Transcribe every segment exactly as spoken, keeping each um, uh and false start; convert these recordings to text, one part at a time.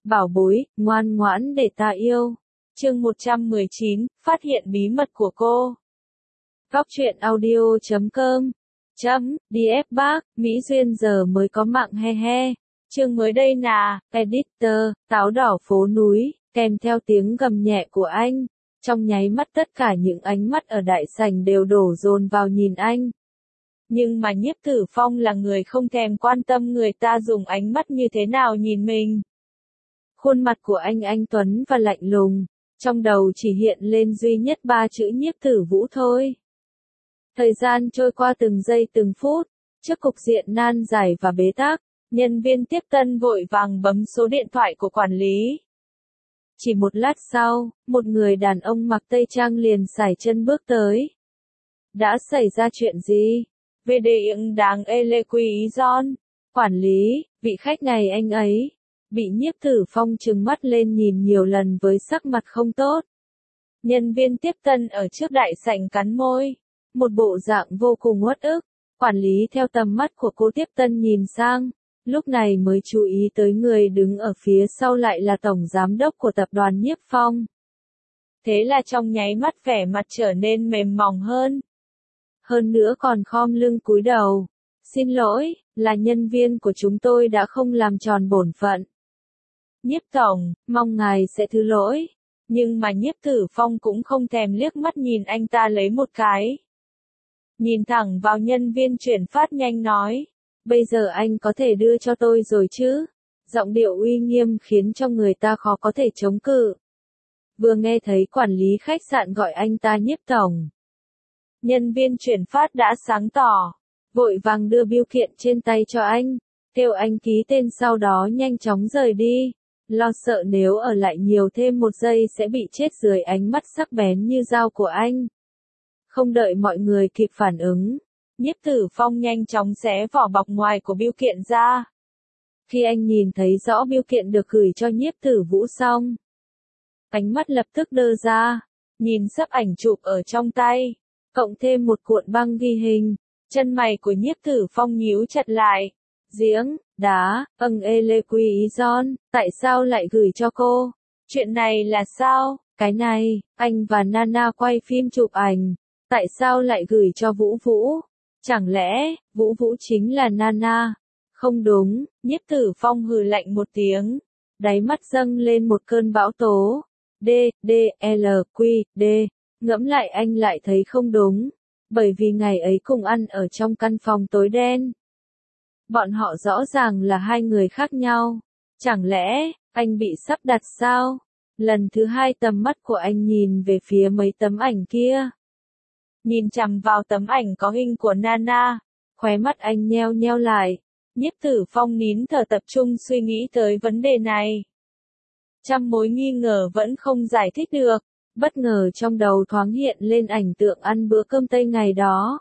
bảo bối, ngoan ngoãn để ta yêu. Chương một trăm mười chín, phát hiện bí mật của cô. Góc truyện audio chấm com chấm đi ép bác, Mỹ Duyên giờ mới có mạng he he. Chương mới đây nà, editor, táo đỏ phố núi, kèm theo tiếng gầm nhẹ của anh. Trong nháy mắt tất cả những ánh mắt ở đại sảnh đều đổ dồn vào nhìn anh. Nhưng mà Nhiếp Tử Phong là người không thèm quan tâm người ta dùng ánh mắt như thế nào nhìn mình. Khuôn mặt của anh anh tuấn và lạnh lùng, trong đầu chỉ hiện lên duy nhất ba chữ Nhiếp Tử Vũ thôi. Thời gian trôi qua từng giây từng phút, trước cục diện nan giải và bế tắc, nhân viên tiếp tân vội vàng bấm số điện thoại của quản lý. Chỉ một lát sau, một người đàn ông mặc tây trang liền sải chân bước tới. Đã xảy ra chuyện gì? Về đề ứng đáng ê lê quý giòn. Quản lý, vị khách này anh ấy, bị Nhiếp Tử Phong trừng mắt lên nhìn nhiều lần với sắc mặt không tốt. Nhân viên tiếp tân ở trước đại sảnh cắn môi, một bộ dạng vô cùng uất ức. Quản lý theo tầm mắt của cô tiếp tân nhìn sang, lúc này mới chú ý tới người đứng ở phía sau lại là tổng giám đốc của tập đoàn Nhiếp Phong. Thế là trong nháy mắt vẻ mặt trở nên mềm mỏng hơn. Hơn nữa còn khom lưng cúi đầu. Xin lỗi, là nhân viên của chúng tôi đã không làm tròn bổn phận. Nhiếp tổng, mong ngài sẽ thứ lỗi. Nhưng mà Nhiếp Tử Phong cũng không thèm liếc mắt nhìn anh ta lấy một cái. Nhìn thẳng vào nhân viên chuyển phát nhanh nói. Bây giờ anh có thể đưa cho tôi rồi chứ? Giọng điệu uy nghiêm khiến cho người ta khó có thể chống cự. Vừa nghe thấy quản lý khách sạn gọi anh ta Nhiếp tổng. Nhân viên chuyển phát đã sáng tỏ, vội vàng đưa bưu kiện trên tay cho anh, kêu anh ký tên sau đó nhanh chóng rời đi, lo sợ nếu ở lại nhiều thêm một giây sẽ bị chết dưới ánh mắt sắc bén như dao của anh. Không đợi mọi người kịp phản ứng, Nhiếp Tử Phong nhanh chóng xé vỏ bọc ngoài của bưu kiện ra. Khi anh nhìn thấy rõ bưu kiện được gửi cho Nhiếp Tử Vũ xong, ánh mắt lập tức đơ ra, nhìn sấp ảnh chụp ở trong tay, cộng thêm một cuộn băng ghi hình, chân mày của Nhiếp Tử Phong nhíu chặt lại. Giếng, đá, âng ê lê quý giòn, tại sao lại gửi cho cô? Chuyện này là sao? Cái này, anh và Nana quay phim chụp ảnh, tại sao lại gửi cho Vũ Vũ? Chẳng lẽ, Vũ Vũ chính là Nana? Không đúng, Nhiếp Tử Phong hừ lạnh một tiếng, đáy mắt dâng lên một cơn bão tố. D, D, L, Q, D. Ngẫm lại anh lại thấy không đúng, bởi vì ngày ấy cùng ăn ở trong căn phòng tối đen. Bọn họ rõ ràng là hai người khác nhau. Chẳng lẽ, anh bị sắp đặt sao? Lần thứ hai tầm mắt của anh nhìn về phía mấy tấm ảnh kia. Nhìn chằm vào tấm ảnh có hình của Nana, khóe mắt anh nheo nheo lại. Nhiếp Tử Phong nín thở tập trung suy nghĩ tới vấn đề này. Trăm mối nghi ngờ vẫn không giải thích được. Bất ngờ trong đầu thoáng hiện lên ảnh tượng ăn bữa cơm Tây ngày đó.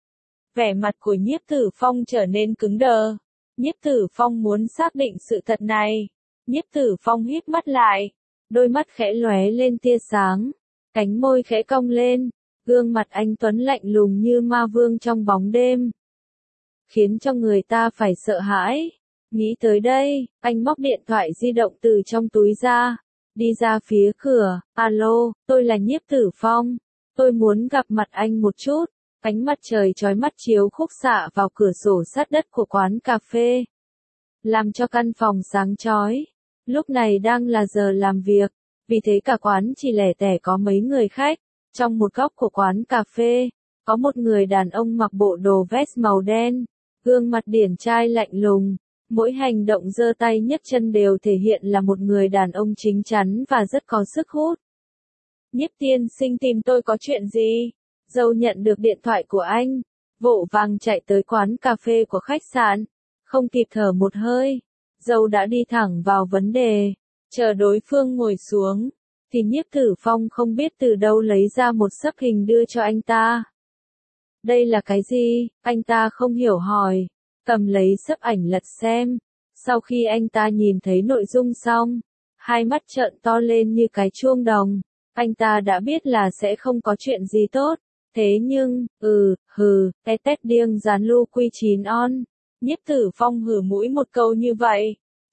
Vẻ mặt của Nhiếp Tử Phong trở nên cứng đờ. Nhiếp Tử Phong muốn xác định sự thật này. Nhiếp Tử Phong híp mắt lại. Đôi mắt khẽ lóe lên tia sáng. Cánh môi khẽ cong lên. Gương mặt anh tuấn lạnh lùng như ma vương trong bóng đêm. Khiến cho người ta phải sợ hãi. Nghĩ tới đây, anh móc điện thoại di động từ trong túi ra. Đi ra phía cửa, alo, tôi là Nhiếp Tử Phong, tôi muốn gặp mặt anh một chút. Ánh mặt trời chói mắt chiếu khúc xạ vào cửa sổ sát đất của quán cà phê, làm cho căn phòng sáng chói. Lúc này đang là giờ làm việc, vì thế cả quán chỉ lẻ tẻ có mấy người khách. Trong một góc của quán cà phê, có một người đàn ông mặc bộ đồ vest màu đen, gương mặt điển trai lạnh lùng. Mỗi hành động giơ tay nhấc chân đều thể hiện là một người đàn ông chính chắn và rất có sức hút. Nhiếp tiên sinh tìm tôi có chuyện gì? Dâu nhận được điện thoại của anh, vội vàng chạy tới quán cà phê của khách sạn, không kịp thở một hơi. Dâu đã đi thẳng vào vấn đề, chờ đối phương ngồi xuống, thì Nhiếp Tử Phong không biết từ đâu lấy ra một sấp hình đưa cho anh ta. Đây là cái gì? Anh ta không hiểu hỏi. Cầm lấy sấp ảnh lật xem. Sau khi anh ta nhìn thấy nội dung xong, hai mắt trợn to lên như cái chuông đồng. Anh ta đã biết là sẽ không có chuyện gì tốt. Thế nhưng, ừ, hừ, cái tét điêng dán lưu quy chín on. Nhiếp Tử Phong hừ mũi một câu như vậy.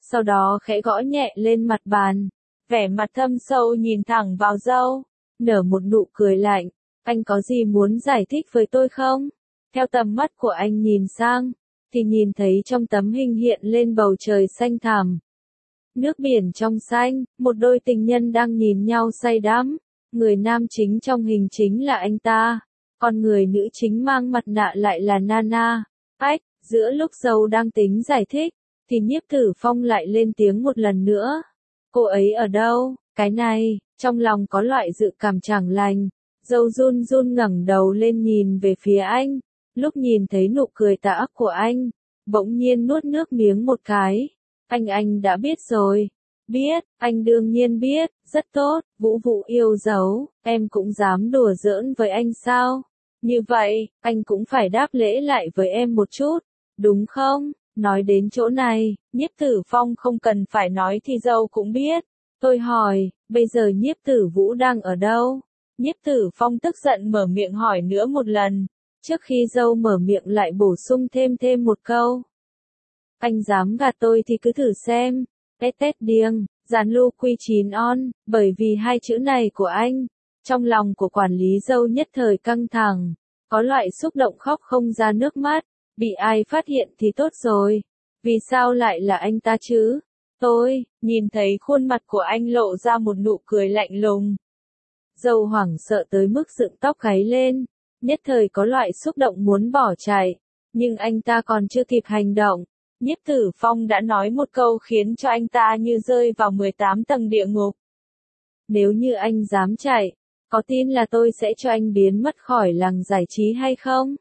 sau đó khẽ gõ nhẹ lên mặt bàn, vẻ mặt thâm sâu nhìn thẳng vào dâu, nở một nụ cười lạnh, anh có gì muốn giải thích với tôi không? Theo tầm mắt của anh nhìn sang, thì nhìn thấy trong tấm hình hiện lên bầu trời xanh thẳm. Nước biển trong xanh, một đôi tình nhân đang nhìn nhau say đắm, người nam chính trong hình chính là anh ta, còn người nữ chính mang mặt nạ lại là Nana. Ách, giữa lúc dâu đang tính giải thích, thì Nhiếp Tử Phong lại lên tiếng một lần nữa. Cô ấy ở đâu? Cái này, trong lòng có loại dự cảm chẳng lành, dâu run run ngẩng đầu lên nhìn về phía anh, lúc nhìn thấy nụ cười tà ác của anh, bỗng nhiên nuốt nước miếng một cái. Anh anh đã biết rồi. Biết, anh đương nhiên biết, rất tốt, Vũ Vũ yêu dấu, em cũng dám đùa giỡn với anh sao? Như vậy, anh cũng phải đáp lễ lại với em một chút, đúng không? Nói đến chỗ này, Nhiếp Tử Phong không cần phải nói thì dâu cũng biết. Tôi hỏi, bây giờ Nhiếp Tử Vũ đang ở đâu? Nhiếp Tử Phong tức giận mở miệng hỏi nữa một lần, trước khi dâu mở miệng lại bổ sung thêm thêm một câu. Anh dám gạt tôi thì cứ thử xem. Tét tét điêng, dàn lưu quy chín on, bởi vì hai chữ này của anh, trong lòng của quản lý dâu nhất thời căng thẳng, có loại xúc động khóc không ra nước mắt, bị ai phát hiện thì tốt rồi, vì sao lại là anh ta chứ? Tôi, nhìn thấy khuôn mặt của anh lộ ra một nụ cười lạnh lùng. Dâu hoảng sợ tới mức dựng tóc gáy lên, nhất thời có loại xúc động muốn bỏ chạy, nhưng anh ta còn chưa kịp hành động. Nhiếp Tử Phong đã nói một câu khiến cho anh ta như rơi vào mười tám tầng địa ngục. Nếu như anh dám chạy, có tin là tôi sẽ cho anh biến mất khỏi làng giải trí hay không?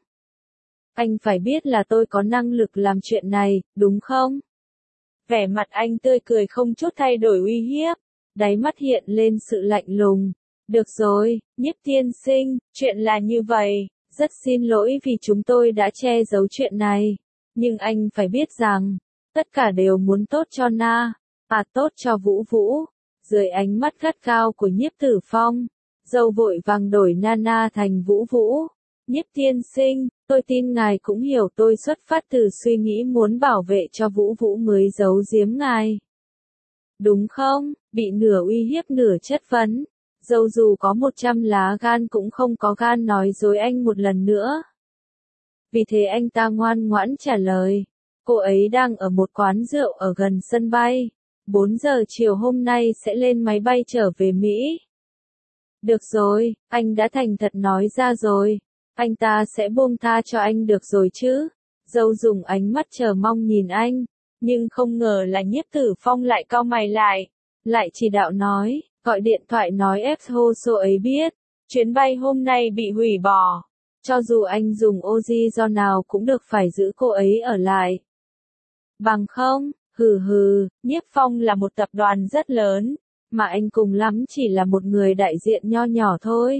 Anh phải biết là tôi có năng lực làm chuyện này, đúng không? Vẻ mặt anh tươi cười không chút thay đổi uy hiếp, đáy mắt hiện lên sự lạnh lùng. Được rồi, Nhiếp tiên sinh, chuyện là như vậy, rất xin lỗi vì chúng tôi đã che giấu chuyện này. Nhưng anh phải biết rằng, tất cả đều muốn tốt cho Na, à tốt cho Vũ Vũ. Dưới ánh mắt gắt gao của Nhiếp Tử Phong, dâu vội vàng đổi Nana thành Vũ Vũ. Nhiếp tiên sinh, tôi tin ngài cũng hiểu tôi xuất phát từ suy nghĩ muốn bảo vệ cho Vũ Vũ mới giấu giếm ngài. Đúng không? Bị nửa uy hiếp nửa chất vấn. Dâu dù có một trăm lá gan cũng không có gan nói dối anh một lần nữa. Vì thế anh ta ngoan ngoãn trả lời, cô ấy đang ở một quán rượu ở gần sân bay, bốn giờ chiều hôm nay sẽ lên máy bay trở về Mỹ. Được rồi, anh đã thành thật nói ra rồi, anh ta sẽ buông tha cho anh được rồi chứ. Dâu dùng ánh mắt chờ mong nhìn anh, nhưng không ngờ là Nhiếp Tử Phong lại cau mày lại, lại chỉ đạo nói, gọi điện thoại nói ép hô số ấy biết, chuyến bay hôm nay bị hủy bỏ. Cho dù anh dùng ô di do nào cũng được phải giữ cô ấy ở lại. Bằng không, hừ hừ, Nhiếp Phong là một tập đoàn rất lớn, mà anh cùng lắm chỉ là một người đại diện nho nhỏ thôi.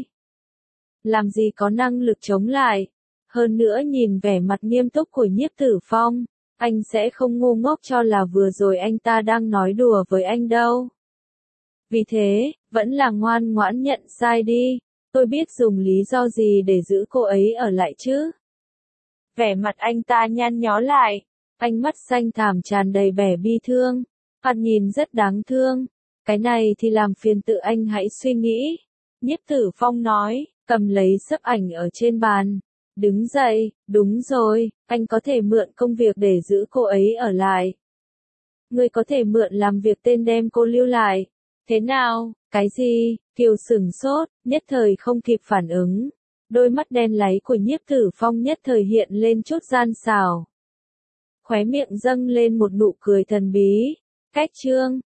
Làm gì có năng lực chống lại. Hơn nữa nhìn vẻ mặt nghiêm túc của Nhiếp Tử Phong, anh sẽ không ngu ngốc cho là vừa rồi anh ta đang nói đùa với anh đâu. Vì thế, vẫn là ngoan ngoãn nhận sai đi. Tôi biết dùng lý do gì để giữ cô ấy ở lại chứ. Vẻ mặt anh ta nhăn nhó lại, ánh mắt xanh thẳm tràn đầy vẻ bi thương, hắn nhìn rất đáng thương. Cái này thì làm phiền tự anh hãy suy nghĩ. Nhiếp Tử Phong nói, cầm lấy xấp ảnh ở trên bàn. Đứng dậy, đúng rồi, anh có thể mượn công việc để giữ cô ấy ở lại. Người có thể mượn làm việc tên đem cô lưu lại. Thế nào, cái gì? Kiều sửng sốt, nhất thời không kịp phản ứng. Đôi mắt đen láy của Nhiếp Tử Phong nhất thời hiện lên chút gian xảo. Khóe miệng dâng lên một nụ cười thần bí. Cách chương